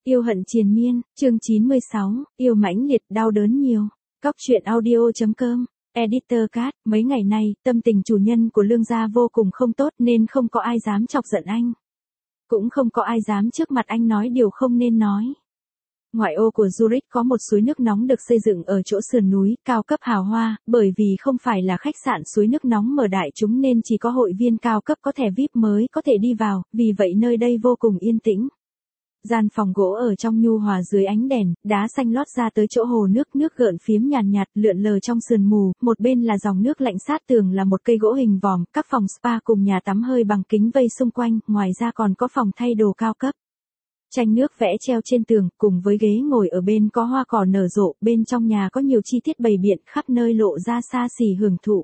Yêu hận triền miên, chương 96, yêu mãnh liệt đau đớn nhiều. Cóc truyện audio.com, Editor Cat, mấy ngày nay, tâm tình chủ nhân của Lương gia vô cùng không tốt nên không có ai dám chọc giận anh. Cũng không có ai dám trước mặt anh nói điều không nên nói. Ngoại ô của Zurich có một suối nước nóng được xây dựng ở chỗ sườn núi, cao cấp hào hoa, bởi vì không phải là khách sạn suối nước nóng mở đại chúng nên chỉ có hội viên cao cấp có thẻ VIP mới có thể đi vào, vì vậy nơi đây vô cùng yên tĩnh. Gian phòng gỗ ở trong nhu hòa dưới ánh đèn, đá xanh lót ra tới chỗ hồ nước, nước gợn phiếm nhàn nhạt, lượn lờ trong sườn mù, một bên là dòng nước lạnh sát tường là một cây gỗ hình vòm, các phòng spa cùng nhà tắm hơi bằng kính vây xung quanh, ngoài ra còn có phòng thay đồ cao cấp. Tranh nước vẽ treo trên tường, cùng với ghế ngồi ở bên có hoa cỏ nở rộ, bên trong nhà có nhiều chi tiết bày biện khắp nơi lộ ra xa xỉ hưởng thụ.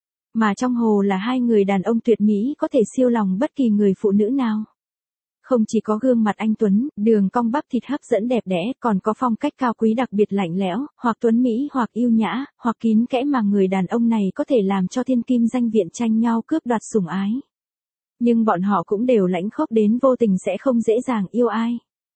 Mà trong hồ là hai người đàn ông tuyệt mỹ có thể siêu lòng bất kỳ người phụ nữ nào. Không chỉ có gương mặt anh tuấn, đường cong bắp thịt hấp dẫn đẹp đẽ, còn có phong cách cao quý đặc biệt lạnh lẽo, hoặc tuấn mỹ hoặc yêu nhã, hoặc kín kẽ mà người đàn ông này có thể làm cho thiên kim danh viện tranh nhau cướp đoạt sủng ái. Nhưng bọn họ cũng đều lãnh khốc đến vô tình sẽ không dễ dàng yêu ai.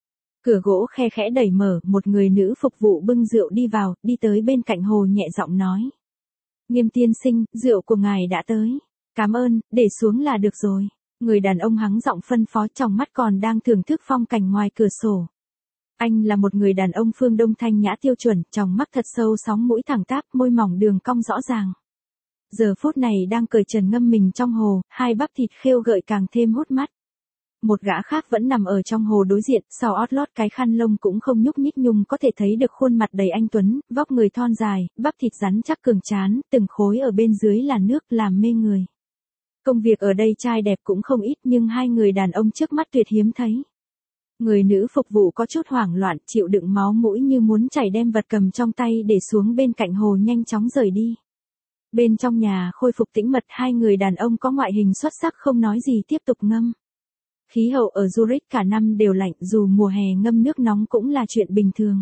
Cửa gỗ khe khẽ đẩy mở, một người nữ phục vụ bưng rượu đi vào, đi tới bên cạnh hồ nhẹ giọng nói. Nghiêm tiên sinh, rượu của ngài đã tới. Cảm ơn, để xuống là được rồi. Người đàn ông hắng giọng phân phó, trong mắt còn đang thưởng thức phong cảnh ngoài cửa sổ. Anh là một người đàn ông phương Đông thanh nhã tiêu chuẩn, trong mắt thật sâu sóng mũi thẳng tắp, môi mỏng đường cong rõ ràng. Giờ phút này đang cởi trần ngâm mình trong hồ, hai bắp thịt khêu gợi càng thêm hút mắt. Một gã khác vẫn nằm ở trong hồ đối diện, sau ót lót cái khăn lông cũng không nhúc nhích nhung có thể thấy được khuôn mặt đầy anh tuấn, vóc người thon dài, bắp thịt rắn chắc cường tráng, từng khối ở bên dưới là nước làm mê người. Công việc ở đây trai đẹp cũng không ít nhưng hai người đàn ông trước mắt tuyệt hiếm thấy. Người nữ phục vụ có chút hoảng loạn, chịu đựng máu mũi như muốn chảy đem vật cầm trong tay để xuống bên cạnh hồ nhanh chóng rời đi. Bên trong nhà khôi phục tĩnh mật, hai người đàn ông có ngoại hình xuất sắc không nói gì tiếp tục ngâm. Khí hậu ở Zurich cả năm đều lạnh, dù mùa hè ngâm nước nóng cũng là chuyện bình thường.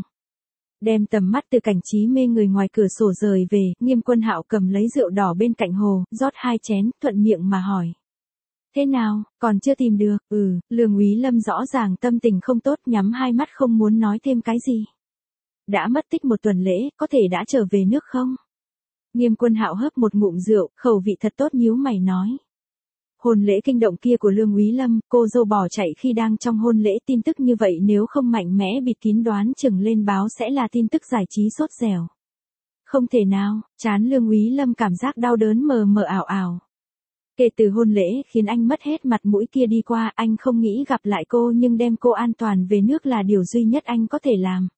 Đem tầm mắt từ cảnh trí mê người ngoài cửa sổ rời về, Nghiêm Quân Hạo cầm lấy rượu đỏ bên cạnh hồ, rót hai chén, thuận miệng mà hỏi. Thế nào, còn chưa tìm được? Lương Úy Lâm rõ ràng tâm tình không tốt, nhắm hai mắt không muốn nói thêm cái gì. Đã mất tích một tuần lễ, có thể đã trở về nước không? Nghiêm Quân Hạo hớp một ngụm rượu, khẩu vị thật tốt nhíu mày nói. Hôn lễ kinh động kia của Lương Úy Lâm, cô dâu bỏ chạy khi đang trong hôn lễ, tin tức như vậy nếu không mạnh mẽ bịt kín đoán chừng lên báo sẽ là tin tức giải trí sốt dẻo. Không thể nào, trán Lương Úy Lâm cảm giác đau đớn mờ mờ ảo ảo. Kể từ hôn lễ khiến anh mất hết mặt mũi kia đi qua, anh không nghĩ gặp lại cô nhưng đem cô an toàn về nước là điều duy nhất anh có thể làm.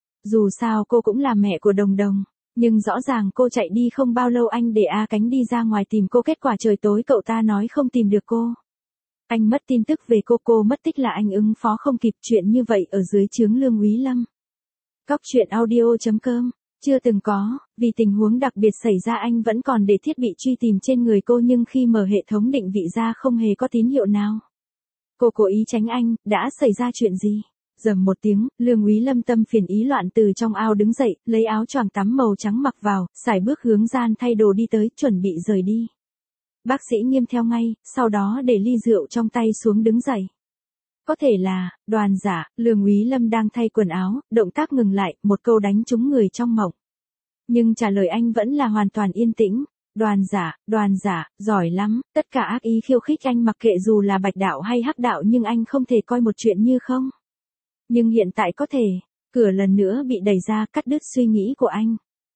Dù sao cô cũng là mẹ của Đồng Đồng. Nhưng rõ ràng cô chạy đi không bao lâu anh để A Cánh đi ra ngoài tìm cô, kết quả trời tối cậu ta nói không tìm được cô. Anh mất tin tức về cô mất tích là anh ứng phó không kịp, chuyện như vậy ở dưới trướng Lương Úy Lâm. Cóc truyện audio.com, chưa từng có, vì tình huống đặc biệt xảy ra anh vẫn còn để thiết bị truy tìm trên người cô nhưng khi mở hệ thống định vị ra không hề có tín hiệu nào. Cô cố ý tránh anh, đã xảy ra chuyện gì? Rầm một tiếng, Lương Úy Lâm tâm phiền ý loạn từ trong ao đứng dậy, lấy áo choàng tắm màu trắng mặc vào, sải bước hướng gian thay đồ đi tới, chuẩn bị rời đi. Bác sĩ Nghiêm theo ngay, sau đó để ly rượu trong tay xuống đứng dậy. Có thể là, Đoàn Giả, Lương Úy Lâm đang thay quần áo, động tác ngừng lại, một câu đánh trúng người trong mộng. Nhưng trả lời anh vẫn là hoàn toàn yên tĩnh. Đoàn giả, giỏi lắm, tất cả ác ý khiêu khích anh mặc kệ dù là bạch đạo hay hắc đạo nhưng anh không thể coi một chuyện như không. Nhưng hiện tại có thể, cửa lần nữa bị đẩy ra cắt đứt suy nghĩ của anh.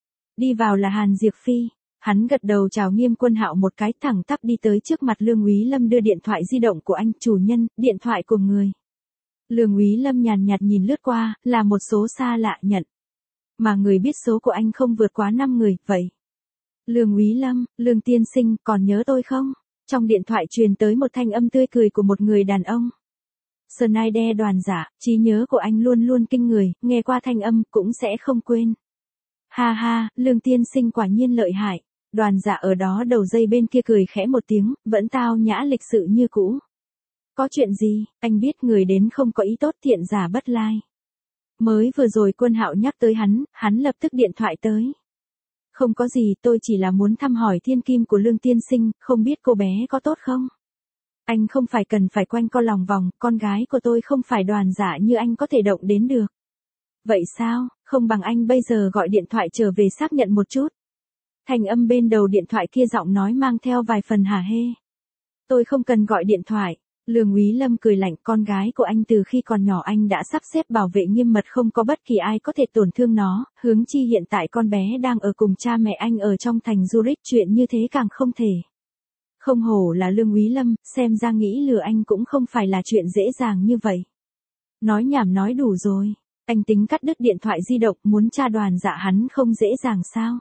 Đi vào là Hàn Diệp Phi, hắn gật đầu chào Nghiêm Quân Hạo một cái, thẳng tắp đi tới trước mặt Lương Úy Lâm đưa điện thoại di động của anh, chủ nhân, điện thoại của người. Lương Úy Lâm nhàn nhạt nhìn lướt qua, là một số xa lạ nhận. Mà người biết số của anh không vượt quá 5 người, vậy. Lương Úy Lâm, Lương tiên sinh, còn nhớ tôi không? Trong điện thoại truyền tới một thanh âm tươi cười của một người đàn ông. Schneider Đoàn Giả, trí nhớ của anh luôn luôn kinh người, nghe qua thanh âm cũng sẽ không quên. Ha ha, Lương tiên sinh quả nhiên lợi hại. Đoàn Giả ở đó đầu dây bên kia cười khẽ một tiếng, vẫn tao nhã lịch sự như cũ. Có chuyện gì, anh biết người đến không có ý tốt, thiện giả bất lai. Mới vừa rồi Quân Hạo nhắc tới hắn lập tức điện thoại tới. Không có gì, tôi chỉ là muốn thăm hỏi thiên kim của Lương tiên sinh, không biết cô bé có tốt không? Anh không phải cần phải quanh co lòng vòng, con gái của tôi không phải Đoàn Dạ như anh có thể động đến được. Vậy sao, không bằng anh bây giờ gọi điện thoại trở về xác nhận một chút. Thanh âm bên đầu điện thoại kia giọng nói mang theo vài phần hả hê. Tôi không cần gọi điện thoại. Lương Úy Lâm cười lạnh, con gái của anh từ khi còn nhỏ anh đã sắp xếp bảo vệ nghiêm mật, không có bất kỳ ai có thể tổn thương nó, huống chi hiện tại con bé đang ở cùng cha mẹ anh ở trong thành Zurich, chuyện như thế càng không thể. Không hổ là Lương Úy Lâm, xem ra nghĩ lừa anh cũng không phải là chuyện dễ dàng như vậy. Nói nhảm nói đủ rồi, anh tính cắt đứt điện thoại di động, muốn tra Đoàn Dạ hắn không dễ dàng sao?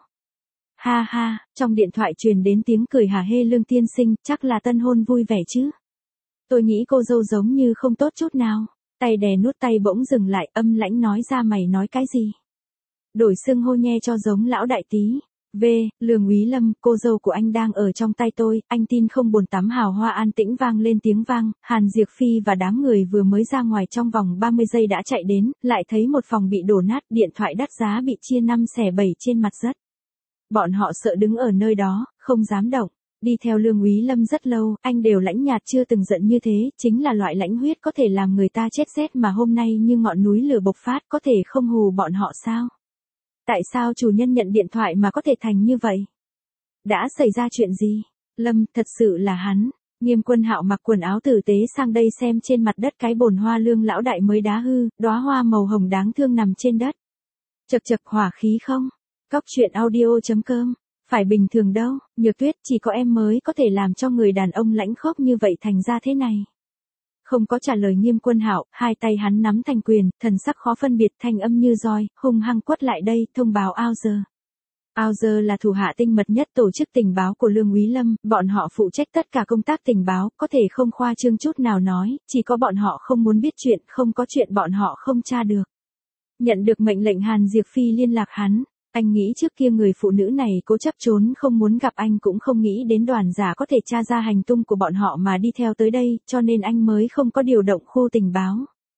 Ha ha, trong điện thoại truyền đến tiếng cười hả hê. Lương tiên sinh, chắc là tân hôn vui vẻ chứ? Tôi nghĩ cô dâu giống như không tốt chút nào. Tay đè nút tay bỗng dừng lại, âm lãnh nói ra, mày nói cái gì? Đổi xưng hô nhe cho giống lão đại tí. Lương Úy Lâm, cô dâu của anh đang ở trong tay tôi, anh tin không? Bồn tắm hào hoa an tĩnh vang lên tiếng vang, Hàn Diệp Phi và đám người vừa mới ra ngoài trong vòng 30 giây đã chạy đến, lại thấy một phòng bị đổ nát, điện thoại đắt giá bị chia 5 xẻ 7 trên mặt đất. Bọn họ sợ đứng ở nơi đó, không dám động. Đi theo Lương Úy Lâm rất lâu, anh đều lãnh nhạt chưa từng giận như thế, chính là loại lãnh huyết có thể làm người ta chết rét mà hôm nay như ngọn núi lửa bộc phát, có thể không hù bọn họ sao? Tại sao chủ nhân nhận điện thoại mà có thể thành như vậy? Đã xảy ra chuyện gì? Lâm, thật sự là hắn. Nghiêm Quân Hạo mặc quần áo tử tế sang đây xem trên mặt đất cái bồn hoa Lương lão đại mới đá hư, đóa hoa màu hồng đáng thương nằm trên đất. Chật chật, hỏa khí không? Cóc truyện audio.com. Phải bình thường đâu, Nhược Tuyết, chỉ có em mới có thể làm cho người đàn ông lãnh khốc như vậy thành ra thế này. Không có trả lời Nghiêm Quân Hạo, hai tay hắn nắm thành quyền, thần sắc khó phân biệt, thanh âm như roi, hung hăng quất lại đây, thông báo Auger. Auger là thủ hạ tinh mật nhất tổ chức tình báo của Lương Úy Lâm, bọn họ phụ trách tất cả công tác tình báo, có thể không khoa trương chút nào nói, chỉ có bọn họ không muốn biết chuyện, không có chuyện bọn họ không tra được. Nhận được mệnh lệnh, Hàn Diệp Phi liên lạc hắn. Anh nghĩ trước kia người phụ nữ này cố chấp trốn không muốn gặp anh, cũng không nghĩ đến Đoàn Dạ có thể tra ra hành tung của bọn họ mà đi theo tới đây, cho nên anh mới không có điều động khu tình báo.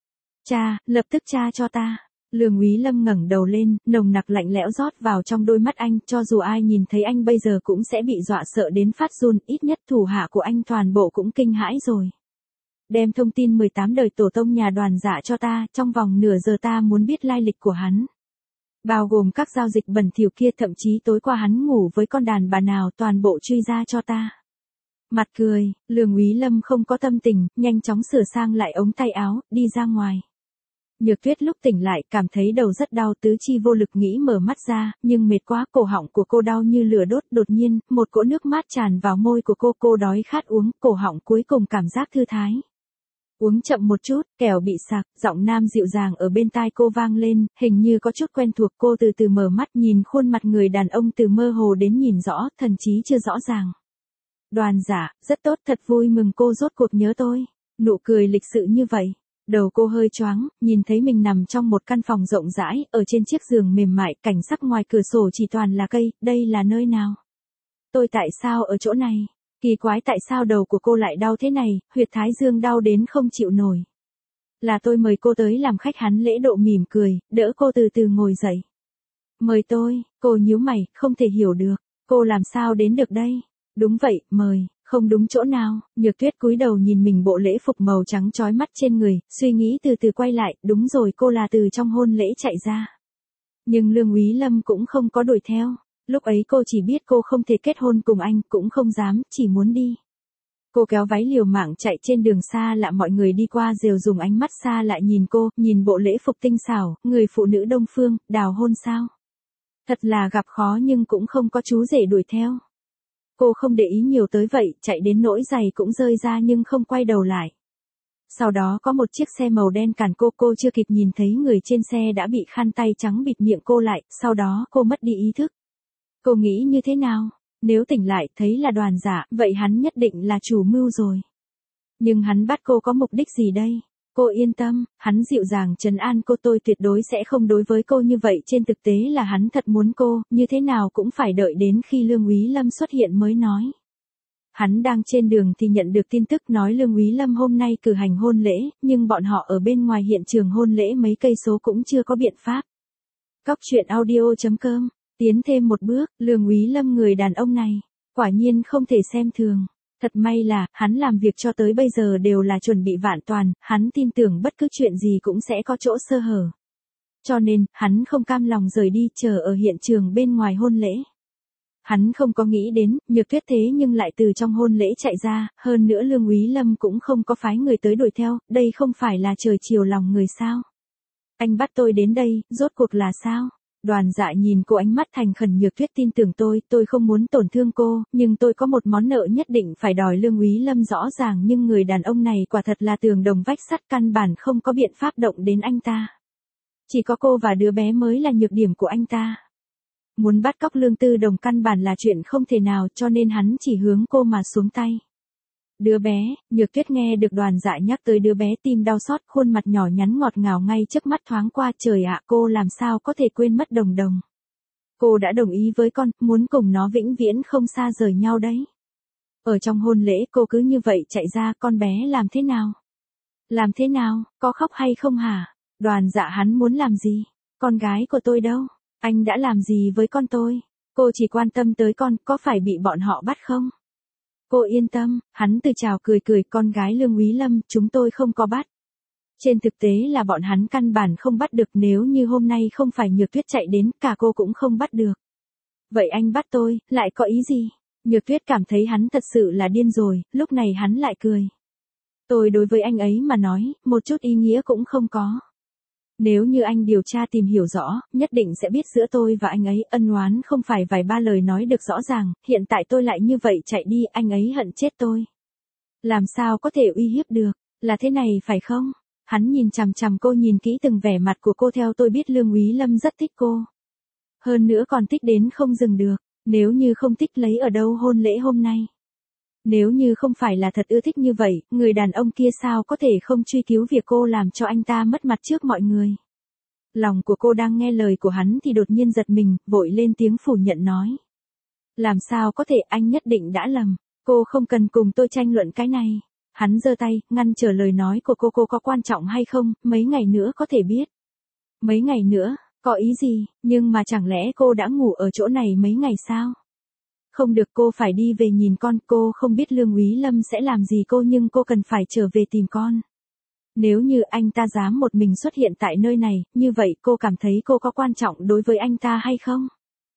Cha, lập tức tra cho ta. Lương Úy Lâm ngẩng đầu lên, nồng nặc lạnh lẽo rót vào trong đôi mắt anh, cho dù ai nhìn thấy anh bây giờ cũng sẽ bị dọa sợ đến phát run, ít nhất thủ hạ của anh toàn bộ cũng kinh hãi rồi. Đem thông tin 18 đời tổ tông nhà Đoàn Dạ cho ta, trong vòng nửa giờ ta muốn biết lai lịch của hắn. Bao gồm các giao dịch bẩn thỉu kia, thậm chí tối qua hắn ngủ với con đàn bà nào, toàn bộ truy ra cho ta. Mặt cười, Lương Úy Lâm không có tâm tình, nhanh chóng sửa sang lại ống tay áo, đi ra ngoài. Nhược Tuyết lúc tỉnh lại cảm thấy đầu rất đau, tứ chi vô lực, nghĩ mở mắt ra, nhưng mệt quá, cổ họng của cô đau như lửa đốt. Đột nhiên, một cỗ nước mát tràn vào môi của cô đói khát uống, cổ họng cuối cùng cảm giác thư thái. Uống chậm một chút, kẻo bị sặc. Giọng nam dịu dàng ở bên tai cô vang lên, hình như có chút quen thuộc. Cô từ từ mở mắt, nhìn khuôn mặt người đàn ông từ mơ hồ đến nhìn rõ, thần trí chưa rõ ràng. Đoàn Dạ, rất tốt, thật vui mừng cô rốt cuộc nhớ tôi. Nụ cười lịch sự như vậy. Đầu cô hơi choáng, nhìn thấy mình nằm trong một căn phòng rộng rãi, ở trên chiếc giường mềm mại, cảnh sắc ngoài cửa sổ chỉ toàn là cây, đây là nơi nào? Tôi tại sao ở chỗ này? Kỳ quái, tại sao đầu của cô lại đau thế này, huyệt thái dương đau đến không chịu nổi. Là tôi mời cô tới làm khách. Hắn lễ độ mỉm cười, đỡ cô từ từ ngồi dậy. Mời tôi, cô nhíu mày, không thể hiểu được, cô làm sao đến được đây? Đúng vậy, mời, không đúng chỗ nào. Nhược Tuyết cúi đầu nhìn mình bộ lễ phục màu trắng chói mắt trên người, suy nghĩ từ từ quay lại, đúng rồi, cô là từ trong hôn lễ chạy ra. Nhưng Lương Úy Lâm cũng không có đuổi theo. Lúc ấy cô chỉ biết cô không thể kết hôn cùng anh, cũng không dám, chỉ muốn đi. Cô kéo váy liều mạng chạy trên đường xa lạ, mọi người đi qua đều dùng ánh mắt xa lại nhìn cô, nhìn bộ lễ phục tinh xảo, người phụ nữ Đông phương, đào hôn sao? Thật là gặp khó, nhưng cũng không có chú rể đuổi theo. Cô không để ý nhiều tới vậy, chạy đến nỗi giày cũng rơi ra nhưng không quay đầu lại. Sau đó có một chiếc xe màu đen cản cô chưa kịp nhìn thấy người trên xe đã bị khăn tay trắng bịt miệng cô lại, sau đó cô mất đi ý thức. Cô nghĩ như thế nào? Nếu tỉnh lại thấy là Đoàn Dạ, vậy hắn nhất định là chủ mưu rồi. Nhưng hắn bắt cô có mục đích gì đây? Cô yên tâm, hắn dịu dàng trấn an cô, tôi tuyệt đối sẽ không đối với cô như vậy. Trên thực tế là hắn thật muốn cô, như thế nào cũng phải đợi đến khi Lương Úy Lâm xuất hiện mới nói. Hắn đang trên đường thì nhận được tin tức nói Lương Úy Lâm hôm nay cử hành hôn lễ, nhưng bọn họ ở bên ngoài hiện trường hôn lễ mấy cây số cũng chưa có biện pháp. Cóc truyện audio.com. Tiến thêm một bước, Lương Úy Lâm, người đàn ông này, quả nhiên không thể xem thường. Thật may là, hắn làm việc cho tới bây giờ đều là chuẩn bị vạn toàn, hắn tin tưởng bất cứ chuyện gì cũng sẽ có chỗ sơ hở. Cho nên, hắn không cam lòng rời đi chờ ở hiện trường bên ngoài hôn lễ. Hắn không có nghĩ đến, Nhược Tuyết thế nhưng lại từ trong hôn lễ chạy ra, hơn nữa Lương Úy Lâm cũng không có phái người tới đuổi theo, đây không phải là trời chiều lòng người sao. Anh bắt tôi đến đây, rốt cuộc là sao? Đoàn Dạ nhìn cô ánh mắt thành khẩn. Nhược Tuyết tin tưởng tôi không muốn tổn thương cô, nhưng tôi có một món nợ nhất định phải đòi. Lương Úy Lâm rõ ràng nhưng người đàn ông này quả thật là tường đồng vách sắt, căn bản không có biện pháp động đến anh ta. Chỉ có cô và đứa bé mới là nhược điểm của anh ta. Muốn bắt cóc Lương Tư Đồng căn bản là chuyện không thể nào, cho nên hắn chỉ hướng cô mà xuống tay. Đứa bé, Nhược Tuyết nghe được Đoàn Dạ nhắc tới đứa bé tim đau xót, khuôn mặt nhỏ nhắn ngọt ngào ngay trước mắt thoáng qua. Trời ạ, cô làm sao có thể quên mất Đồng Đồng. Cô đã đồng ý với con, muốn cùng nó vĩnh viễn không xa rời nhau đấy. Ở trong hôn lễ cô cứ như vậy chạy ra, con bé làm thế nào? Làm thế nào, có khóc hay không hả? Đoàn Dạ hắn muốn làm gì? Con gái của tôi đâu? Anh đã làm gì với con tôi? Cô chỉ quan tâm tới con, có phải bị bọn họ bắt không? Cô yên tâm, hắn từ chào cười cười. Con gái Lương Úy Lâm, chúng tôi không có bắt. Trên thực tế là bọn hắn căn bản không bắt được, nếu như hôm nay không phải Nhược Tuyết chạy đến, cả cô cũng không bắt được. Vậy anh bắt tôi, lại có ý gì? Nhược Tuyết cảm thấy hắn thật sự là điên rồi, lúc này hắn lại cười. Tôi đối với anh ấy mà nói, một chút ý nghĩa cũng không có. Nếu như anh điều tra tìm hiểu rõ, nhất định sẽ biết giữa tôi và anh ấy ân oán không phải vài ba lời nói được rõ ràng, hiện tại tôi lại như vậy chạy đi, anh ấy hận chết tôi. Làm sao có thể uy hiếp được, là thế này phải không? Hắn nhìn chằm chằm cô, nhìn kỹ từng vẻ mặt của cô. Theo tôi biết Lương Úy Lâm rất thích cô. Hơn nữa còn thích đến không dừng được, nếu như không thích lấy ở đâu hôn lễ hôm nay. Nếu như không phải là thật ưa thích như vậy, người đàn ông kia sao có thể không truy cứu việc cô làm cho anh ta mất mặt trước mọi người. Lòng của cô đang nghe lời của hắn thì đột nhiên giật mình, vội lên tiếng phủ nhận nói. Làm sao có thể, anh nhất định đã lầm, cô không cần cùng tôi tranh luận cái này. Hắn giơ tay, ngăn trở lời nói của cô có quan trọng hay không, mấy ngày nữa có thể biết. Mấy ngày nữa, có ý gì, nhưng mà chẳng lẽ cô đã ngủ ở chỗ này mấy ngày sao? Không được, cô phải đi về nhìn con. Cô không biết Lương Úy Lâm sẽ làm gì cô, nhưng cô cần phải trở về tìm con. Nếu như anh ta dám một mình xuất hiện tại nơi này, như vậy cô cảm thấy cô có quan trọng đối với anh ta hay không?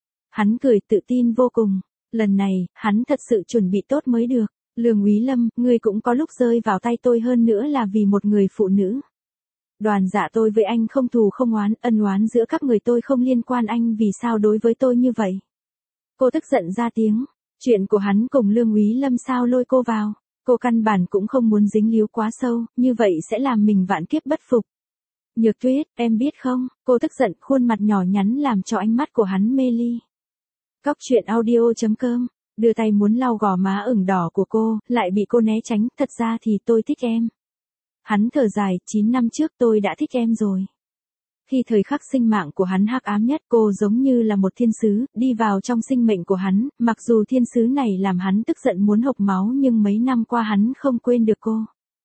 Hắn cười tự tin vô cùng. Lần này, hắn thật sự chuẩn bị tốt mới được. Lương Úy Lâm, ngươi cũng có lúc rơi vào tay tôi, hơn nữa là vì một người phụ nữ. Đoàn Dạ, tôi với anh không thù không oán, ân oán giữa các người tôi không liên quan, anh vì sao đối với tôi như vậy? Cô tức giận ra tiếng. Chuyện của hắn cùng Lương Úy Lâm sao lôi cô vào? Cô căn bản cũng không muốn dính líu quá sâu, như vậy sẽ làm mình vạn kiếp bất phục. Nhược Tuyết, em biết không, cô tức giận, khuôn mặt nhỏ nhắn làm cho ánh mắt của hắn mê ly. Cóc truyện audio.com, đưa tay muốn lau gò má ửng đỏ của cô, lại bị cô né tránh. Thật ra thì tôi thích em. Hắn thở dài, 9 năm trước tôi đã thích em rồi. Khi thời khắc sinh mạng của hắn hắc ám nhất, cô giống như là một thiên sứ, đi vào trong sinh mệnh của hắn, mặc dù thiên sứ này làm hắn tức giận muốn hộc máu, nhưng mấy năm qua hắn không quên được cô.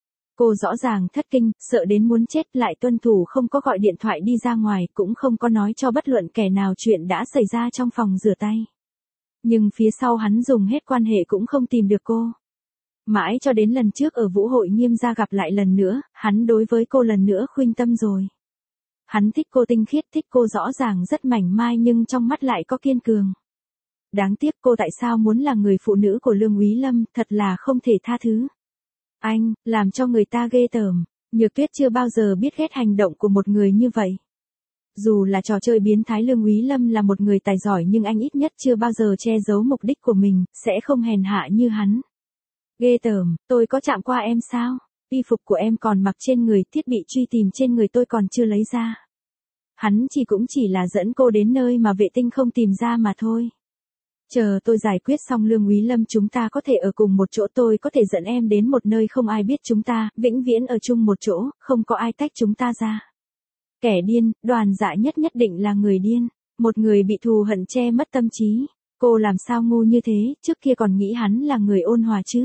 Cô rõ ràng thất kinh, sợ đến muốn chết, lại tuân thủ không có gọi điện thoại đi ra ngoài, cũng không có nói cho bất luận kẻ nào chuyện đã xảy ra trong phòng rửa tay. Nhưng phía sau hắn dùng hết quan hệ cũng không tìm được cô. Mãi cho đến lần trước ở Vũ hội Nghiêm gia gặp lại lần nữa, hắn đối với cô lần nữa khuynh tâm rồi. Hắn thích cô tinh khiết, thích cô rõ ràng rất mảnh mai nhưng trong mắt lại có kiên cường. Đáng tiếc cô tại sao muốn là người phụ nữ của Lương Úy Lâm, thật là không thể tha thứ. Anh, làm cho người ta ghê tởm. Nhược Tuyết chưa bao giờ biết ghét hành động của một người như vậy. Dù là trò chơi biến thái, Lương Úy Lâm là một người tài giỏi, nhưng anh ít nhất chưa bao giờ che giấu mục đích của mình, sẽ không hèn hạ như hắn. Ghê tởm, tôi có chạm qua em sao? Y phục của em còn mặc trên người, thiết bị truy tìm trên người tôi còn chưa lấy ra. Hắn cũng chỉ là dẫn cô đến nơi mà vệ tinh không tìm ra mà thôi. Chờ tôi giải quyết xong Lương Úy Lâm, chúng ta có thể ở cùng một chỗ, tôi có thể dẫn em đến một nơi không ai biết chúng ta, vĩnh viễn ở chung một chỗ, không có ai tách chúng ta ra. Kẻ điên, Đoàn Dạ nhất định là người điên, một người bị thù hận che mất tâm trí. Cô làm sao ngu như thế, trước kia còn nghĩ hắn là người ôn hòa chứ.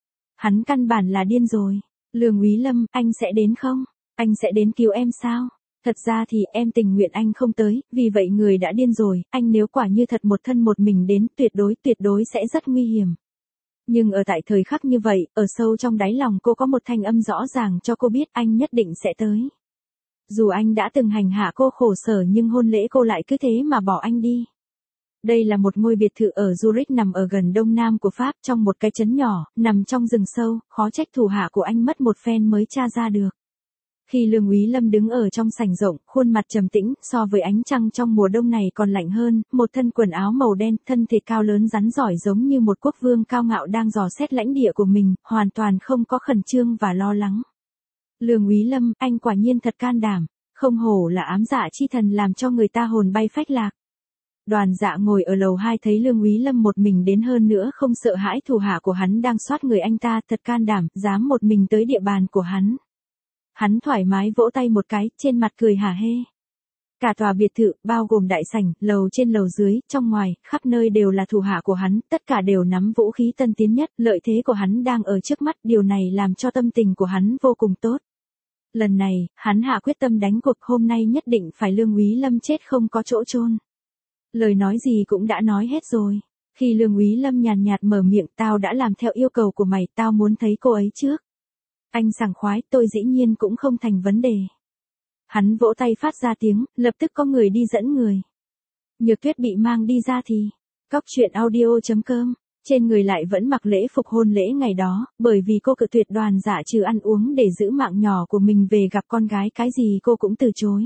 Hắn căn bản là điên rồi. Lương Úy Lâm, anh sẽ đến không? Anh sẽ đến cứu em sao? Thật ra thì em tình nguyện anh không tới, vì vậy người đã điên rồi, anh nếu quả như thật một thân một mình đến, tuyệt đối sẽ rất nguy hiểm. Nhưng ở tại thời khắc như vậy, ở sâu trong đáy lòng cô có một thanh âm rõ ràng cho cô biết anh nhất định sẽ tới. Dù anh đã từng hành hạ cô khổ sở nhưng hôn lễ cô lại cứ thế mà bỏ anh đi. Đây là một ngôi biệt thự ở Zurich nằm ở gần đông nam của Pháp trong một cái trấn nhỏ, nằm trong rừng sâu, khó trách thủ hạ của anh mất một phen mới tra ra được. Khi Lương Úy Lâm đứng ở trong sảnh rộng, khuôn mặt trầm tĩnh, so với ánh trăng trong mùa đông này còn lạnh hơn, một thân quần áo màu đen, thân thể cao lớn rắn giỏi giống như một quốc vương cao ngạo đang dò xét lãnh địa của mình, hoàn toàn không có khẩn trương và lo lắng. Lương Úy Lâm, anh quả nhiên thật can đảm, không hổ là ám dạ chi thần làm cho người ta hồn bay phách lạc. Đoàn Dạ ngồi ở lầu 2 thấy Lương Úy Lâm một mình đến hơn nữa không sợ hãi thủ hạ của hắn đang soát người anh ta, thật can đảm, dám một mình tới địa bàn của hắn. Hắn thoải mái vỗ tay một cái, trên mặt cười hả hê. Cả tòa biệt thự, bao gồm đại sảnh, lầu trên lầu dưới, trong ngoài, khắp nơi đều là thủ hạ của hắn, tất cả đều nắm vũ khí tân tiến nhất, lợi thế của hắn đang ở trước mắt, điều này làm cho tâm tình của hắn vô cùng tốt. Lần này, hắn hạ quyết tâm đánh cuộc, hôm nay nhất định phải Lương Úy Lâm chết không có chỗ chôn. Lời nói gì cũng đã nói hết rồi. Khi Lương Úy Lâm nhàn nhạt mở miệng, tao đã làm theo yêu cầu của mày, tao muốn thấy cô ấy trước. Anh sảng khoái, tôi dĩ nhiên cũng không thành vấn đề. Hắn vỗ tay phát ra tiếng, lập tức có người đi dẫn người. Nhược Tuyết bị mang đi ra thì, Cóc truyện audio.com, trên người lại vẫn mặc lễ phục hôn lễ ngày đó, bởi vì cô cự tuyệt Đoàn Dạ trừ ăn uống để giữ mạng nhỏ của mình về gặp con gái, cái gì cô cũng từ chối.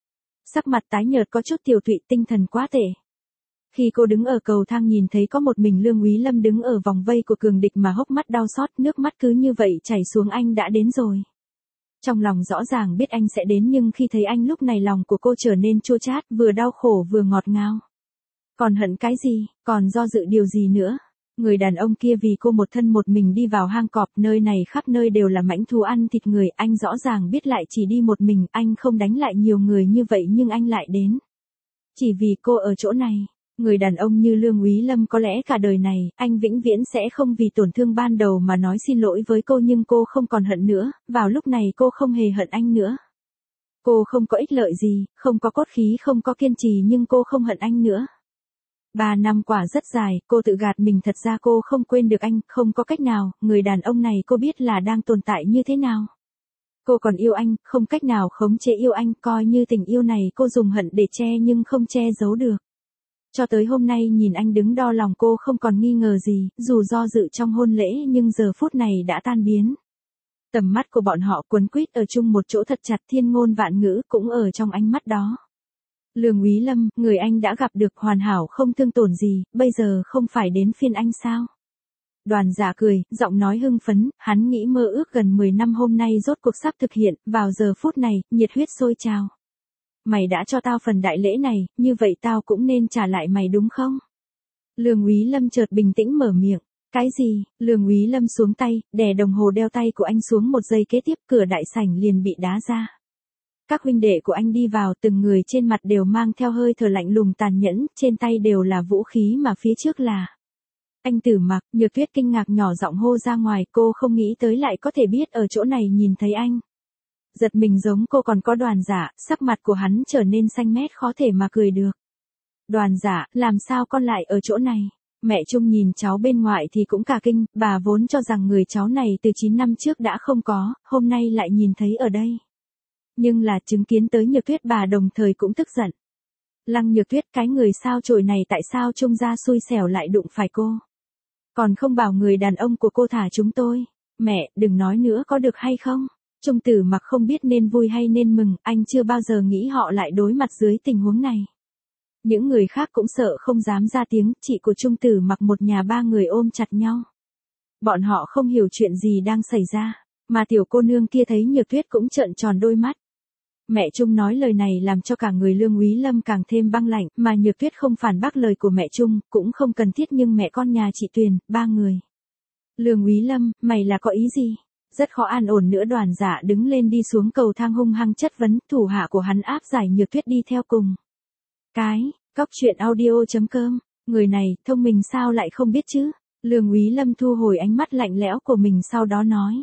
Sắc mặt tái nhợt có chút tiều tụy, tinh thần quá tệ. Khi cô đứng ở cầu thang nhìn thấy có một mình Lương Úy Lâm đứng ở vòng vây của cường địch mà hốc mắt đau xót, nước mắt cứ như vậy chảy xuống, anh đã đến rồi. Trong lòng rõ ràng biết anh sẽ đến nhưng khi thấy anh lúc này lòng của cô trở nên chua chát, vừa đau khổ vừa ngọt ngào. Còn hận cái gì, còn do dự điều gì nữa? Người đàn ông kia vì cô một thân một mình đi vào hang cọp, nơi này khắp nơi đều là mãnh thú ăn thịt người, anh rõ ràng biết lại chỉ đi một mình, anh không đánh lại nhiều người như vậy nhưng anh lại đến. Chỉ vì cô ở chỗ này. Người đàn ông như Lương Úy Lâm có lẽ cả đời này, anh vĩnh viễn sẽ không vì tổn thương ban đầu mà nói xin lỗi với cô, nhưng cô không còn hận nữa, vào lúc này cô không hề hận anh nữa. Cô không có ích lợi gì, không có cốt khí, không có kiên trì nhưng cô không hận anh nữa. 3 năm quả rất dài, cô tự gạt mình, thật ra cô không quên được anh, không có cách nào, người đàn ông này cô biết là đang tồn tại như thế nào. Cô còn yêu anh, không cách nào khống chế yêu anh, coi như tình yêu này cô dùng hận để che nhưng không che giấu được. Cho tới hôm nay nhìn anh đứng đo lòng cô không còn nghi ngờ gì, dù do dự trong hôn lễ nhưng giờ phút này đã tan biến. Tầm mắt của bọn họ quấn quýt ở chung một chỗ thật chặt, thiên ngôn vạn ngữ cũng ở trong ánh mắt đó. Lương Úy Lâm, người anh đã gặp được hoàn hảo không thương tổn gì, bây giờ không phải đến phiên anh sao? Đoàn Dạ cười, giọng nói hưng phấn, hắn nghĩ mơ ước gần 10 năm hôm nay rốt cuộc sắp thực hiện, vào giờ phút này, nhiệt huyết sôi trào. Mày đã cho tao phần đại lễ này, như vậy tao cũng nên trả lại mày đúng không? Lương Úy Lâm chợt bình tĩnh mở miệng. Cái gì? Lương Úy Lâm xuống tay, đè đồng hồ đeo tay của anh xuống, một giây kế tiếp cửa đại sảnh liền bị đá ra. Các huynh đệ của anh đi vào, từng người trên mặt đều mang theo hơi thở lạnh lùng tàn nhẫn, trên tay đều là vũ khí mà phía trước là. Anh Tử Mặc. Nhược Tuyết kinh ngạc nhỏ giọng hô ra ngoài, cô không nghĩ tới lại có thể biết ở chỗ này nhìn thấy anh. Giật mình giống cô còn có Đoàn Dạ, sắc mặt của hắn trở nên xanh mét khó thể mà cười được. Đoàn Dạ, làm sao con lại ở chỗ này? Mẹ Trung nhìn cháu bên ngoài thì cũng cả kinh, bà vốn cho rằng người cháu này từ 9 năm trước đã không có, hôm nay lại nhìn thấy ở đây. Nhưng là chứng kiến tới Nhược Tuyết, bà đồng thời cũng tức giận. Lăng Nhược Tuyết, cái người sao chổi này tại sao Trung gia xui xẻo lại đụng phải cô? Còn không bảo người đàn ông của cô thả chúng tôi. Mẹ, đừng nói nữa có được hay không? Trung Tử Mặc không biết nên vui hay nên mừng, anh chưa bao giờ nghĩ họ lại đối mặt dưới tình huống này. Những người khác cũng sợ không dám ra tiếng, chị của Trung Tử Mặc một nhà 3 người ôm chặt nhau. Bọn họ không hiểu chuyện gì đang xảy ra, mà tiểu cô nương kia thấy Nhược Tuyết cũng trợn tròn đôi mắt. Mẹ Trung nói lời này làm cho cả người Lương Úy Lâm càng thêm băng lạnh, mà Nhược Tuyết không phản bác lời của mẹ Trung, cũng không cần thiết, nhưng mẹ con nhà chị Tuyền, 3 người. Lương Úy Lâm, mày là có ý gì? Rất khó an ổn nữa. Đoàn Dạ đứng lên đi xuống cầu thang hung hăng chất vấn, thủ hạ của hắn áp giải Nhược Tuyết đi theo cùng. Cóc truyện audio.com, người này, thông minh sao lại không biết chứ? Lương Úy Lâm thu hồi ánh mắt lạnh lẽo của mình sau đó nói.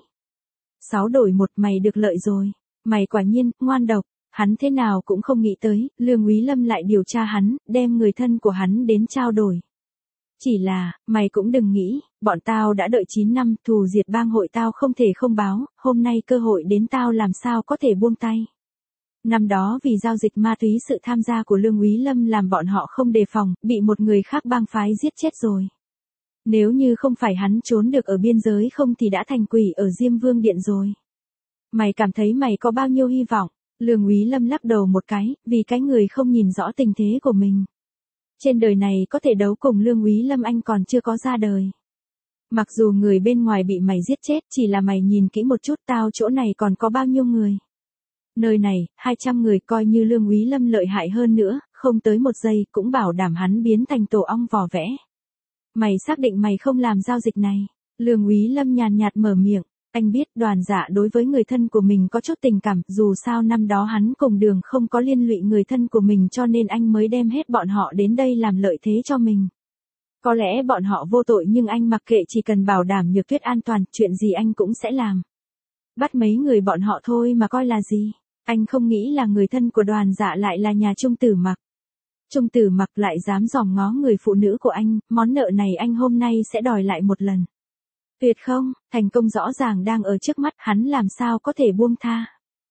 6 đổi 1, mày được lợi rồi. Mày quả nhiên, ngoan độc. Hắn thế nào cũng không nghĩ tới, Lương Úy Lâm lại điều tra hắn, đem người thân của hắn đến trao đổi. Chỉ là, mày cũng đừng nghĩ, bọn tao đã đợi 9 năm, thù diệt bang hội tao không thể không báo, hôm nay cơ hội đến tao làm sao có thể buông tay. Năm đó vì giao dịch ma túy sự tham gia của Lương Úy Lâm làm bọn họ không đề phòng, bị một người khác bang phái giết chết rồi. Nếu như không phải hắn trốn được ở biên giới không thì đã thành quỷ ở Diêm Vương Điện rồi. Mày cảm thấy mày có bao nhiêu hy vọng? Lương Úy Lâm lắc đầu một cái, vì cái người không nhìn rõ tình thế của mình. Trên đời này có thể đấu cùng Lương Úy Lâm anh còn chưa có ra đời. Mặc dù người bên ngoài bị mày giết chết, chỉ là mày nhìn kỹ một chút tao chỗ này còn có bao nhiêu người. Nơi này, 200 người coi như Lương Úy Lâm lợi hại hơn nữa, không tới một giây cũng bảo đảm hắn biến thành tổ ong vò vẽ. Mày xác định mày không làm giao dịch này. Lương Úy Lâm nhàn nhạt mở miệng. Anh biết Đoàn Dạ đối với người thân của mình có chút tình cảm, dù sao năm đó hắn cùng Đường không có liên lụy người thân của mình cho nên anh mới đem hết bọn họ đến đây làm lợi thế cho mình. Có lẽ bọn họ vô tội nhưng anh mặc kệ, chỉ cần bảo đảm Nhược Tuyết an toàn, chuyện gì anh cũng sẽ làm. Bắt mấy người bọn họ thôi mà coi là gì. Anh không nghĩ là người thân của Đoàn Dạ lại là nhà Trung Tử Mặc. Trung Tử Mặc lại dám dòm ngó người phụ nữ của anh, món nợ này anh hôm nay sẽ đòi lại một lần. Tuyệt không, thành công rõ ràng đang ở trước mắt, hắn làm sao có thể buông tha.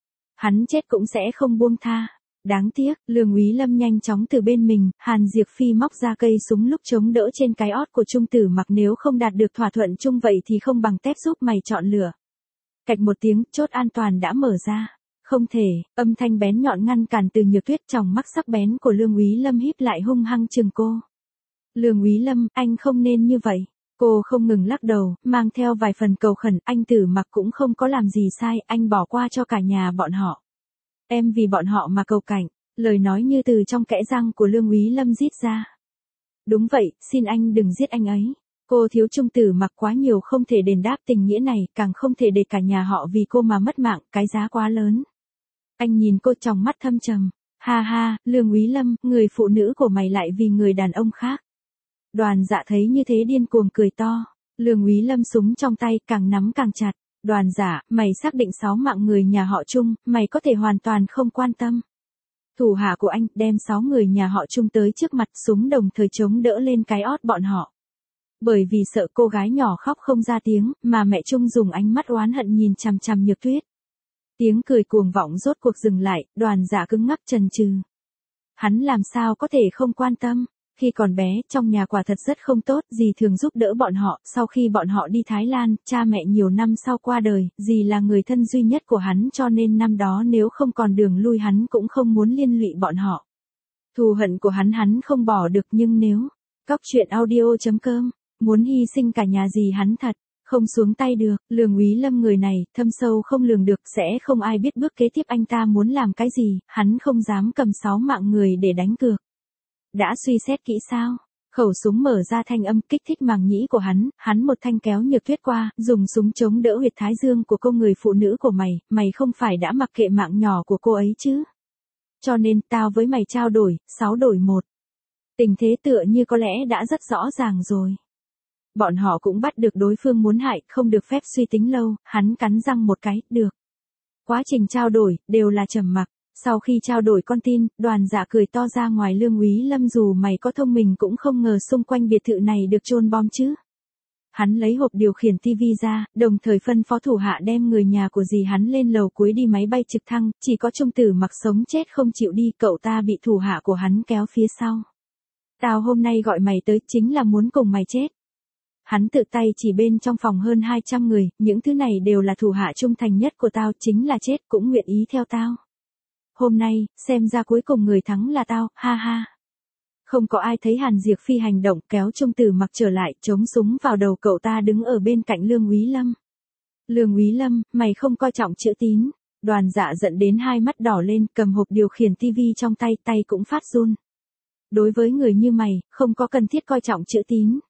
Hắn chết cũng sẽ không buông tha. Đáng tiếc, Lương Úy Lâm nhanh chóng từ bên mình, Hàn Diệp Phi móc ra cây súng lúc chống đỡ trên cái ót của Trung Tử Mặc, nếu không đạt được thỏa thuận chung vậy thì không bằng tép giúp mày chọn lựa. Cạch một tiếng, chốt an toàn đã mở ra. Không thể, âm thanh bén nhọn ngăn cản từ Nhược Tuyết, tròng mắt sắc bén của Lương Úy Lâm híp lại hung hăng chừng cô. Lương Úy Lâm, anh không nên như vậy. Cô không ngừng lắc đầu, mang theo vài phần cầu khẩn, anh Tử Mặc cũng không có làm gì sai, anh bỏ qua cho cả nhà bọn họ. Em vì bọn họ mà cầu cảnh, lời nói như từ trong kẽ răng của Lương Úy Lâm rít ra. Đúng vậy, xin anh đừng giết anh ấy. Cô thiếu Trung Tử Mặc quá nhiều, không thể đền đáp tình nghĩa này, càng không thể để cả nhà họ vì cô mà mất mạng, cái giá quá lớn. Anh nhìn cô trong mắt thâm trầm. Ha ha, Lương Úy Lâm, người phụ nữ của mày lại vì người đàn ông khác. Đoàn Dạ thấy như thế điên cuồng cười to. Lương Úy Lâm súng trong tay càng nắm càng chặt. Đoàn Dạ, mày xác định 6 mạng người nhà họ Trung, mày có thể hoàn toàn không quan tâm. Thủ hạ của anh đem 6 người nhà họ Trung tới trước mặt, súng đồng thời chống đỡ lên cái ót bọn họ. Bởi vì sợ cô gái nhỏ khóc không ra tiếng, mà mẹ Trung dùng ánh mắt oán hận nhìn chằm chằm Nhược Tuyết. Tiếng cười cuồng vọng rốt cuộc dừng lại, Đoàn Dạ cứng ngắc chần chừ. Hắn làm sao có thể không quan tâm. Khi còn bé, trong nhà quả thật rất không tốt, dì thường giúp đỡ bọn họ, sau khi bọn họ đi Thái Lan, cha mẹ nhiều năm sau qua đời, dì là người thân duy nhất của hắn cho nên năm đó nếu không còn đường lui hắn cũng không muốn liên lụy bọn họ. Thù hận của hắn không bỏ được, nhưng nếu, Cóc truyện audio.com, muốn hy sinh cả nhà dì hắn thật, không xuống tay được. Lương Úy Lâm người này, thâm sâu không lường được, sẽ không ai biết bước kế tiếp anh ta muốn làm cái gì, hắn không dám cầm 6 mạng người để đánh cược. Đã suy xét kỹ sao? Khẩu súng mở ra thanh âm kích thích màng nhĩ của hắn một thanh kéo Nhược Tuyết qua, dùng súng chống đỡ huyệt thái dương của cô, người phụ nữ của mày không phải đã mặc kệ mạng nhỏ của cô ấy chứ? Cho nên tao với mày trao đổi, 6 đổi 1. Tình thế tựa như có lẽ đã rất rõ ràng rồi. Bọn họ cũng bắt được đối phương muốn hại, không được phép suy tính lâu, hắn cắn răng một cái, được. Quá trình trao đổi, đều là trầm mặc. Sau khi trao đổi con tin, Đoàn Dạ cười to ra ngoài. Lương Úy Lâm, dù mày có thông minh cũng không ngờ xung quanh biệt thự này được chôn bom chứ. Hắn lấy hộp điều khiển tivi ra, đồng thời phân phó thủ hạ đem người nhà của dì hắn lên lầu cuối đi máy bay trực thăng, chỉ có Trung Tử Mặc sống chết không chịu đi, cậu ta bị thủ hạ của hắn kéo phía sau. Tao hôm nay gọi mày tới chính là muốn cùng mày chết. Hắn tự tay chỉ bên trong phòng hơn 200 người, những thứ này đều là thủ hạ trung thành nhất của tao, chính là chết cũng nguyện ý theo tao. Hôm nay, xem ra cuối cùng người thắng là tao, ha ha. Không có ai thấy Hàn Diệp Phi hành động, kéo Trung Tử Mặc trở lại, chống súng vào đầu cậu ta, đứng ở bên cạnh Lương Úy Lâm. Lương Úy Lâm, mày không coi trọng chữ tín. Đoàn Dạ giận đến hai mắt đỏ lên, cầm hộp điều khiển tivi trong tay, tay cũng phát run. Đối với người như mày, không có cần thiết coi trọng chữ tín.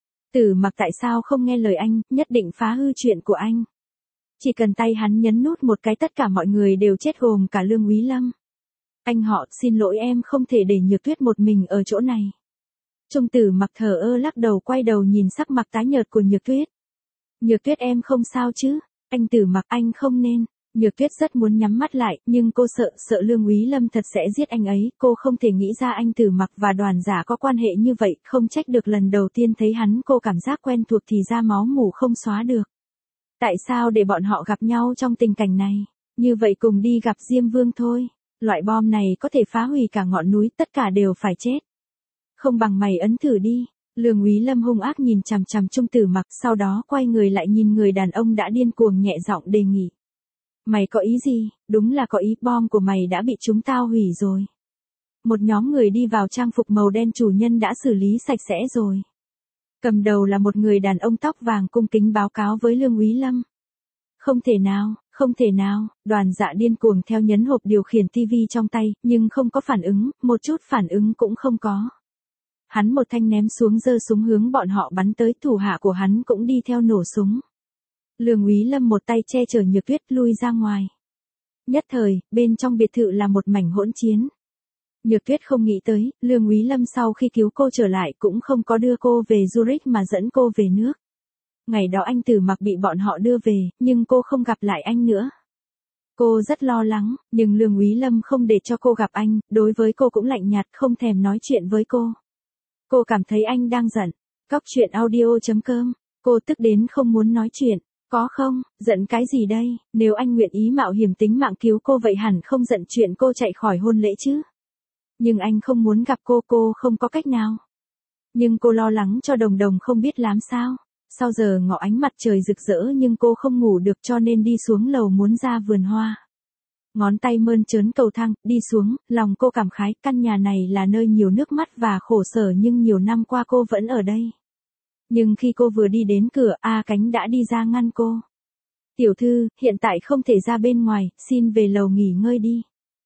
Tử Mặc tại sao không nghe lời anh, nhất định phá hư chuyện của anh. Chỉ cần tay hắn nhấn nút một cái tất cả mọi người đều chết, gồm cả Lương Úy Lâm. Anh họ, xin lỗi, em không thể để Nhược Tuyết một mình ở chỗ này. Trung Tử Mặc thờ ơ lắc đầu, quay đầu nhìn sắc mặt tái nhợt của Nhược Tuyết. Nhược Tuyết, em không sao chứ? Anh Tử Mặc, anh không nên. Nhược Tuyết rất muốn nhắm mắt lại, nhưng cô sợ Lương Úy Lâm thật sẽ giết anh ấy, cô không thể nghĩ ra anh Tử Mặc và Đoàn Giả có quan hệ như vậy, không trách được lần đầu tiên thấy hắn cô cảm giác quen thuộc thì ra máu mủ không xóa được. Tại sao để bọn họ gặp nhau trong tình cảnh này? Như vậy cùng đi gặp Diêm Vương thôi. Loại bom này có thể phá hủy cả ngọn núi, tất cả đều phải chết. Không bằng mày ấn thử đi. Lương Úy Lâm hung ác nhìn chằm chằm Trung Tử Mặc, sau đó quay người lại nhìn người đàn ông đã điên cuồng nhẹ giọng đề nghị. Mày có ý gì? Đúng là có ý, bom của mày đã bị chúng tao hủy rồi. Một nhóm người đi vào trang phục màu đen, chủ nhân đã xử lý sạch sẽ rồi. Cầm đầu là một người đàn ông tóc vàng cung kính báo cáo với Lương Úy Lâm. Không thể nào, Đoàn Dạ điên cuồng theo nhấn hộp điều khiển tivi trong tay, nhưng không có phản ứng, một chút phản ứng cũng không có. Hắn một thanh ném xuống giơ súng hướng bọn họ bắn tới, thủ hạ của hắn cũng đi theo nổ súng. Lương Úy Lâm một tay che chở Nhược Tuyết lui ra ngoài. Nhất thời, bên trong biệt thự là một mảnh hỗn chiến. Nhược Tuyết không nghĩ tới, Lương Úy Lâm sau khi cứu cô trở lại cũng không có đưa cô về Zurich mà dẫn cô về nước. Ngày đó anh Tử Mặc bị bọn họ đưa về, nhưng cô không gặp lại anh nữa. Cô rất lo lắng, nhưng Lương Úy Lâm không để cho cô gặp anh, đối với cô cũng lạnh nhạt, không thèm nói chuyện với cô. Cô cảm thấy anh đang giận. Cóc truyện audio.com, cô tức đến không muốn nói chuyện. Có không, giận cái gì đây, nếu anh nguyện ý mạo hiểm tính mạng cứu cô vậy hẳn không giận chuyện cô chạy khỏi hôn lễ chứ. Nhưng anh không muốn gặp cô không có cách nào. Nhưng cô lo lắng cho Đồng Đồng không biết làm sao. Sau giờ ngọ ánh mặt trời rực rỡ nhưng cô không ngủ được cho nên đi xuống lầu muốn ra vườn hoa. Ngón tay mơn trớn cầu thang, đi xuống, lòng cô cảm khái, căn nhà này là nơi nhiều nước mắt và khổ sở nhưng nhiều năm qua cô vẫn ở đây. Nhưng khi cô vừa đi đến cửa, A Cánh đã đi ra ngăn cô. Tiểu thư, hiện tại không thể ra bên ngoài, xin về lầu nghỉ ngơi đi.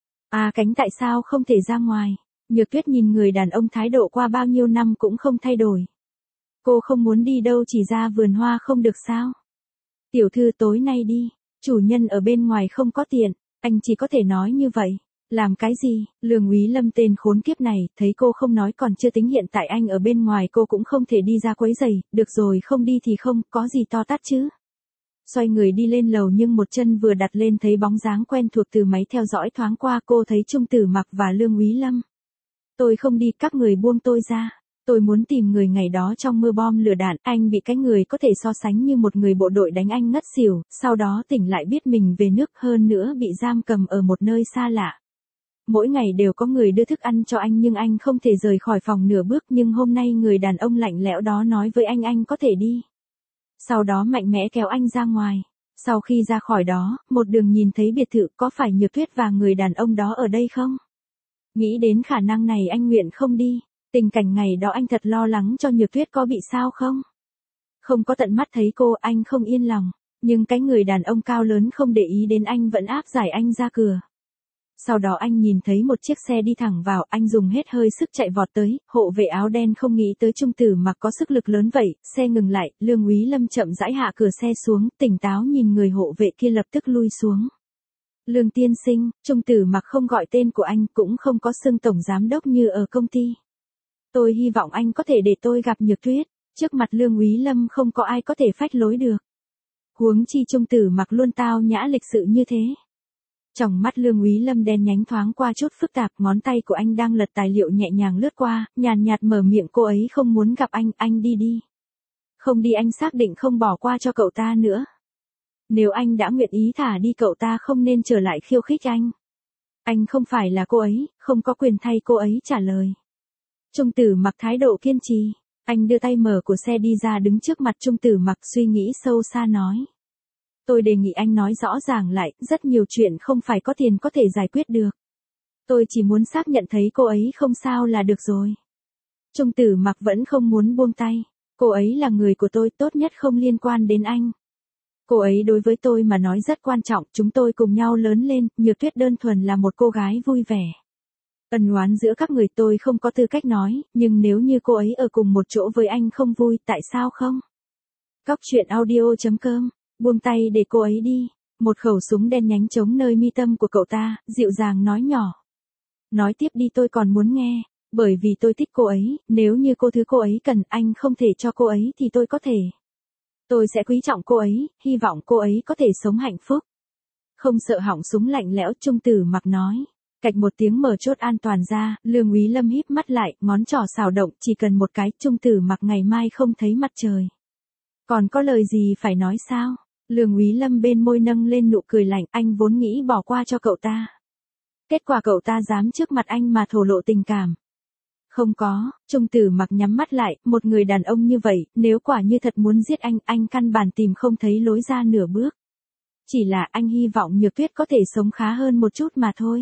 A Cánh tại sao không thể ra ngoài? Nhược Tuyết nhìn người đàn ông thái độ qua bao nhiêu năm cũng không thay đổi. Cô không muốn đi đâu, chỉ ra vườn hoa không được sao? Tiểu thư tối nay đi, chủ nhân ở bên ngoài không có tiện, anh chỉ có thể nói như vậy. Làm cái gì? Lương Úy Lâm tên khốn kiếp này, thấy cô không nói còn chưa tính, hiện tại anh ở bên ngoài cô cũng không thể đi ra quấy rầy, được rồi không đi thì không, có gì to tát chứ. Xoay người đi lên lầu nhưng một chân vừa đặt lên thấy bóng dáng quen thuộc từ máy theo dõi thoáng qua, cô thấy Trung Tử Mặc và Lương Úy Lâm. Tôi không đi, các người buông tôi ra. Tôi muốn tìm người ngày đó trong mưa bom lửa đạn, anh bị cái người có thể so sánh như một người bộ đội đánh anh ngất xỉu, sau đó tỉnh lại biết mình về nước, hơn nữa bị giam cầm ở một nơi xa lạ. Mỗi ngày đều có người đưa thức ăn cho anh nhưng anh không thể rời khỏi phòng nửa bước, nhưng hôm nay người đàn ông lạnh lẽo đó nói với anh có thể đi. Sau đó mạnh mẽ kéo anh ra ngoài. Sau khi ra khỏi đó, một đường nhìn thấy biệt thự, có phải Nhược Tuyết và người đàn ông đó ở đây không? Nghĩ đến khả năng này anh nguyện không đi. Tình cảnh ngày đó anh thật lo lắng cho Nhược Tuyết có bị sao không? Không có tận mắt thấy cô, anh không yên lòng. Nhưng cái người đàn ông cao lớn không để ý đến anh, vẫn áp giải anh ra cửa. Sau đó anh nhìn thấy một chiếc xe đi thẳng vào, anh dùng hết hơi sức chạy vọt tới, hộ vệ áo đen không nghĩ tới Trung Tử Mặc có sức lực lớn vậy, xe ngừng lại, Lương Úy Lâm chậm rãi hạ cửa xe xuống, tỉnh táo nhìn người hộ vệ kia lập tức lui xuống. Lương tiên sinh, Trung Tử Mặc không gọi tên của anh, cũng không có xưng tổng giám đốc như ở công ty. Tôi hy vọng anh có thể để tôi gặp Nhược Tuyết, trước mặt Lương Úy Lâm không có ai có thể phách lối được. Huống chi Trung Tử Mặc luôn tao nhã lịch sự như thế. Trong mắt Lương Úy Lâm đen nhánh thoáng qua chút phức tạp, ngón tay của anh đang lật tài liệu nhẹ nhàng lướt qua, nhàn nhạt mở miệng, cô ấy không muốn gặp anh đi đi. Không đi, anh xác định không bỏ qua cho cậu ta nữa. Nếu anh đã nguyện ý thả đi cậu ta không nên trở lại khiêu khích anh. Anh không phải là cô ấy, không có quyền thay cô ấy trả lời. Trung Tử Mặc thái độ kiên trì, anh đưa tay mở của xe đi ra đứng trước mặt Trung Tử Mặc, suy nghĩ sâu xa nói. Tôi đề nghị anh nói rõ ràng lại, rất nhiều chuyện không phải có tiền có thể giải quyết được. Tôi chỉ muốn xác nhận thấy cô ấy không sao là được rồi. Trung Tử Mặc vẫn không muốn buông tay. Cô ấy là người của tôi, tốt nhất không liên quan đến anh. Cô ấy đối với tôi mà nói rất quan trọng, chúng tôi cùng nhau lớn lên, Nhược Tuyết đơn thuần là một cô gái vui vẻ. Ân oán giữa các người tôi không có tư cách nói, nhưng nếu như cô ấy ở cùng một chỗ với anh không vui, tại sao không? Cóc truyện audio.com, buông tay để cô ấy đi. Một khẩu súng đen nhánh chống nơi mi tâm của cậu ta, dịu dàng nói nhỏ. Nói tiếp đi, tôi còn muốn nghe, bởi vì tôi thích cô ấy, nếu như cô thứ cô ấy cần anh không thể cho cô ấy thì tôi có thể. Tôi sẽ quý trọng cô ấy, hy vọng cô ấy có thể sống hạnh phúc. Không sợ họng súng lạnh lẽo, Trung Tử Mặc nói. Cạch một tiếng mở chốt an toàn ra, Lương Úy Lâm híp mắt lại, ngón trỏ xào động, chỉ cần một cái, Trung Tử Mặc ngày mai không thấy mặt trời. Còn có lời gì phải nói sao? Lương Úy Lâm bên môi nâng lên nụ cười lạnh, anh vốn nghĩ bỏ qua cho cậu ta. Kết quả cậu ta dám trước mặt anh mà thổ lộ tình cảm. Không có, Trung Tử Mặc nhắm mắt lại, một người đàn ông như vậy, nếu quả như thật muốn giết anh căn bản tìm không thấy lối ra nửa bước. Chỉ là anh hy vọng Nhược Tuyết có thể sống khá hơn một chút mà thôi.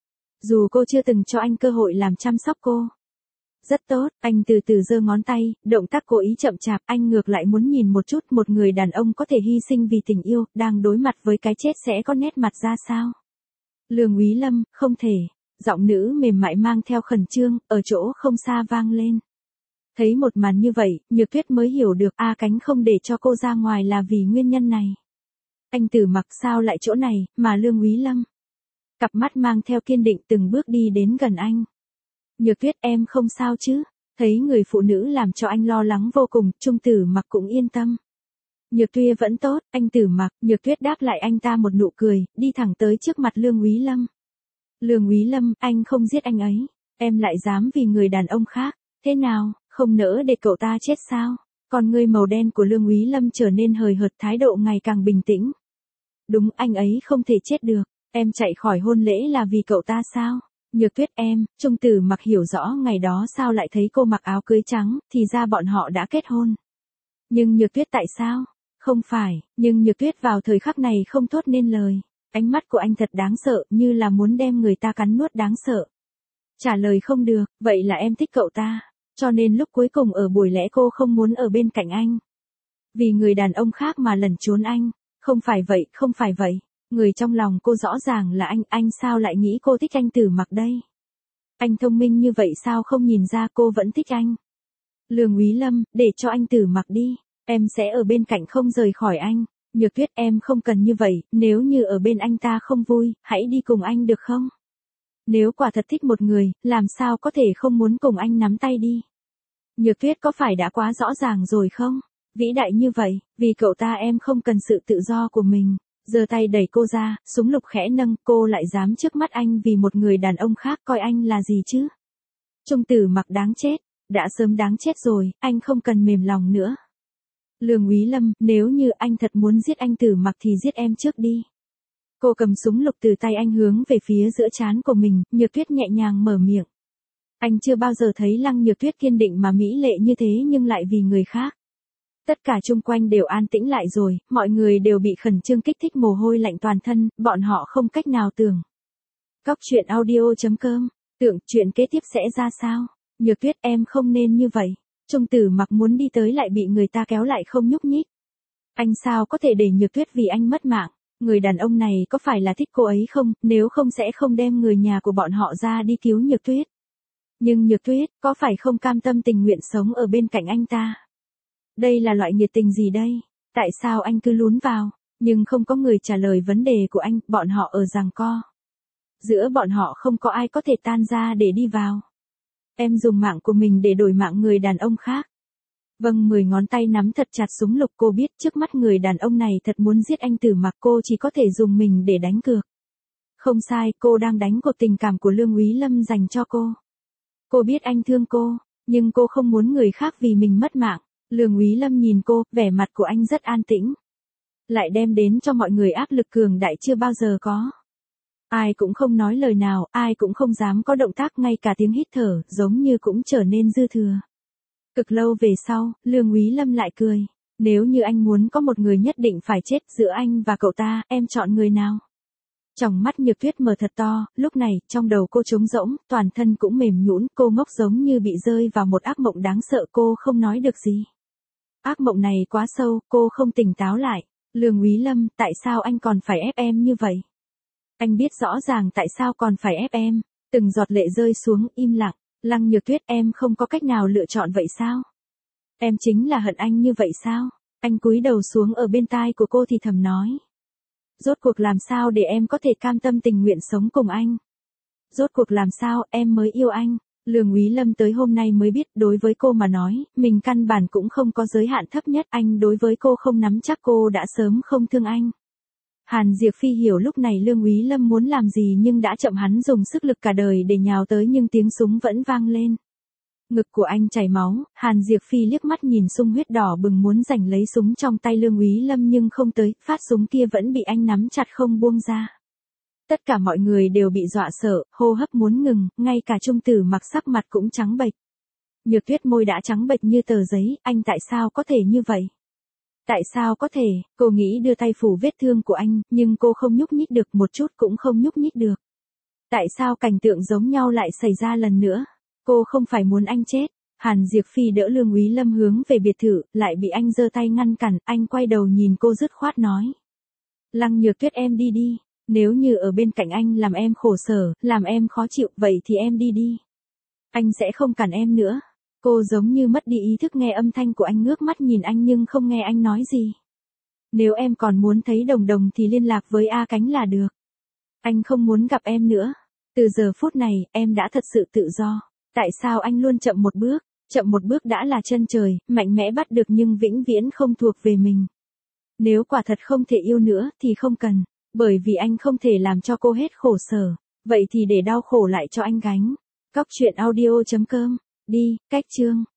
Dù cô chưa từng cho anh cơ hội làm chăm sóc cô. Rất tốt, anh từ từ giơ ngón tay, động tác cố ý chậm chạp, anh ngược lại muốn nhìn một chút một người đàn ông có thể hy sinh vì tình yêu, đang đối mặt với cái chết sẽ có nét mặt ra sao. Lương Úy Lâm, không thể. Giọng nữ mềm mại mang theo khẩn trương, ở chỗ không xa vang lên. Thấy một màn như vậy, Nhược Tuyết mới hiểu được A Cánh không để cho cô ra ngoài là vì nguyên nhân này. Anh Tử Mặc sao lại chỗ này, mà Lương Úy Lâm. Cặp mắt mang theo kiên định từng bước đi đến gần anh. Nhược Tuyết em không sao chứ? Thấy người phụ nữ làm cho anh lo lắng vô cùng, Trung Tử Mặc cũng yên tâm. Nhược Tuyết vẫn tốt, anh Tử Mặc, Nhược Tuyết đáp lại anh ta một nụ cười, đi thẳng tới trước mặt Lương Úy Lâm. Lương Úy Lâm, anh không giết anh ấy, em lại dám vì người đàn ông khác, thế nào, không nỡ để cậu ta chết sao? Con ngươi màu đen của Lương Úy Lâm trở nên hời hợt, thái độ ngày càng bình tĩnh. Đúng, anh ấy không thể chết được, em chạy khỏi hôn lễ là vì cậu ta sao? Nhược Tuyết em, Trung Tử Mặc hiểu rõ ngày đó sao lại thấy cô mặc áo cưới trắng, thì ra bọn họ đã kết hôn. Nhưng Nhược Tuyết tại sao? Không phải, nhưng Nhược Tuyết vào thời khắc này không thốt nên lời. Ánh mắt của anh thật đáng sợ, như là muốn đem người ta cắn nuốt đáng sợ. Trả lời không được, vậy là em thích cậu ta, cho nên lúc cuối cùng ở buổi lễ cô không muốn ở bên cạnh anh. Vì người đàn ông khác mà lẩn trốn anh, không phải vậy, không phải vậy. Người trong lòng cô rõ ràng là anh sao lại nghĩ cô thích anh Tử Mặc đây? Anh thông minh như vậy sao không nhìn ra cô vẫn thích anh? Lương Úy Lâm, để cho anh Tử Mặc đi, em sẽ ở bên cạnh không rời khỏi anh. Nhược Tuyết em không cần như vậy, nếu như ở bên anh ta không vui, hãy đi cùng anh được không? Nếu quả thật thích một người, làm sao có thể không muốn cùng anh nắm tay đi? Nhược Tuyết có phải đã quá rõ ràng rồi không? Vĩ đại như vậy, vì cậu ta em không cần sự tự do của mình. Giơ tay đẩy cô ra, súng lục khẽ nâng, cô lại dám trước mắt anh vì một người đàn ông khác coi anh là gì chứ? Trung Tử Mặc đáng chết, đã sớm đáng chết rồi, anh không cần mềm lòng nữa. Lương Úy Lâm, nếu như anh thật muốn giết anh Tử Mặc thì giết em trước đi. Cô cầm súng lục từ tay anh hướng về phía giữa trán của mình, Nhược Tuyết nhẹ nhàng mở miệng. Anh chưa bao giờ thấy Lăng Nhược Tuyết kiên định mà mỹ lệ như thế nhưng lại vì người khác. Tất cả chung quanh đều an tĩnh lại rồi, mọi người đều bị khẩn trương kích thích mồ hôi lạnh toàn thân, bọn họ không cách nào tưởng. Cóc truyện audio.com, tưởng chuyện kế tiếp sẽ ra sao? Nhược Tuyết em không nên như vậy. Trung Tử Mặc muốn đi tới lại bị người ta kéo lại không nhúc nhích. Anh sao có thể để Nhược Tuyết vì anh mất mạng? Người đàn ông này có phải là thích cô ấy không? Nếu không sẽ không đem người nhà của bọn họ ra đi cứu Nhược Tuyết. Nhưng Nhược Tuyết có phải không cam tâm tình nguyện sống ở bên cạnh anh ta? Đây là loại nhiệt tình gì đây? Tại sao anh cứ lún vào? Nhưng không có người trả lời vấn đề của anh, bọn họ ở giằng co. Giữa bọn họ không có ai có thể tan ra để đi vào. Em dùng mạng của mình để đổi mạng người đàn ông khác. Vâng, 10 ngón tay nắm thật chặt súng lục, cô biết trước mắt người đàn ông này thật muốn giết anh Tử Mặc, cô chỉ có thể dùng mình để đánh cược. Không sai, cô đang đánh cược tình cảm của Lương Úy Lâm dành cho cô. Cô biết anh thương cô, nhưng cô không muốn người khác vì mình mất mạng. Lương Úy Lâm nhìn cô, vẻ mặt của anh rất an tĩnh. Lại đem đến cho mọi người áp lực cường đại chưa bao giờ có. Ai cũng không nói lời nào, ai cũng không dám có động tác, ngay cả tiếng hít thở, giống như cũng trở nên dư thừa. Cực lâu về sau, Lương Úy Lâm lại cười. Nếu như anh muốn có một người nhất định phải chết giữa anh và cậu ta, em chọn người nào? Tròng mắt Nhược Tuyết mở thật to, lúc này, trong đầu cô trống rỗng, toàn thân cũng mềm nhũn, cô ngốc giống như bị rơi vào một ác mộng đáng sợ, cô không nói được gì. Ác mộng này quá sâu, cô không tỉnh táo lại. Lương Úy Lâm, tại sao anh còn phải ép em như vậy? Anh biết rõ ràng tại sao còn phải ép em. Từng giọt lệ rơi xuống, im lặng. Lăng Nhược Tuyết, em không có cách nào lựa chọn vậy sao? Em chính là hận anh như vậy sao? Anh cúi đầu xuống ở bên tai của cô thì thầm nói. Rốt cuộc làm sao để em có thể cam tâm tình nguyện sống cùng anh? Rốt cuộc làm sao em mới yêu anh? Lương Úy Lâm tới hôm nay mới biết, đối với cô mà nói, mình căn bản cũng không có giới hạn thấp nhất, anh đối với cô không nắm chắc, cô đã sớm không thương anh. Hàn Diệp Phi hiểu lúc này Lương Úy Lâm muốn làm gì nhưng đã chậm, hắn dùng sức lực cả đời để nhào tới nhưng tiếng súng vẫn vang lên. Ngực của anh chảy máu, Hàn Diệp Phi liếc mắt nhìn sung huyết đỏ bừng muốn giành lấy súng trong tay Lương Úy Lâm nhưng không tới, phát súng kia vẫn bị anh nắm chặt không buông ra. Tất cả mọi người đều bị dọa sợ, hô hấp muốn ngừng, ngay cả Trung Tử Mặc sắc mặt cũng trắng bệch. Nhược Tuyết môi đã trắng bệch như tờ giấy, anh tại sao có thể như vậy? Tại sao có thể, cô nghĩ đưa tay phủ vết thương của anh, nhưng cô không nhúc nhích được, một chút cũng không nhúc nhích được. Tại sao cảnh tượng giống nhau lại xảy ra lần nữa? Cô không phải muốn anh chết. Hàn Diệp Phi đỡ Lương Úy Lâm hướng về biệt thự, lại bị anh giơ tay ngăn cản, anh quay đầu nhìn cô dứt khoát nói. Lăng Nhược Tuyết, em đi đi, nếu như ở bên cạnh anh làm em khổ sở, làm em khó chịu, vậy thì em đi đi. Anh sẽ không cản em nữa. Cô giống như mất đi ý thức, nghe âm thanh của anh, ngước mắt nhìn anh nhưng không nghe anh nói gì. Nếu em còn muốn thấy Đồng Đồng thì liên lạc với A Cánh là được. Anh không muốn gặp em nữa. Từ giờ phút này, em đã thật sự tự do. Tại sao anh luôn chậm một bước? Chậm một bước đã là chân trời, mạnh mẽ bắt được nhưng vĩnh viễn không thuộc về mình. Nếu quả thật không thể yêu nữa thì không cần. Bởi vì anh không thể làm cho cô hết khổ sở. Vậy thì để đau khổ lại cho anh gánh. Cóc truyện audio.com. Đi, cách chương.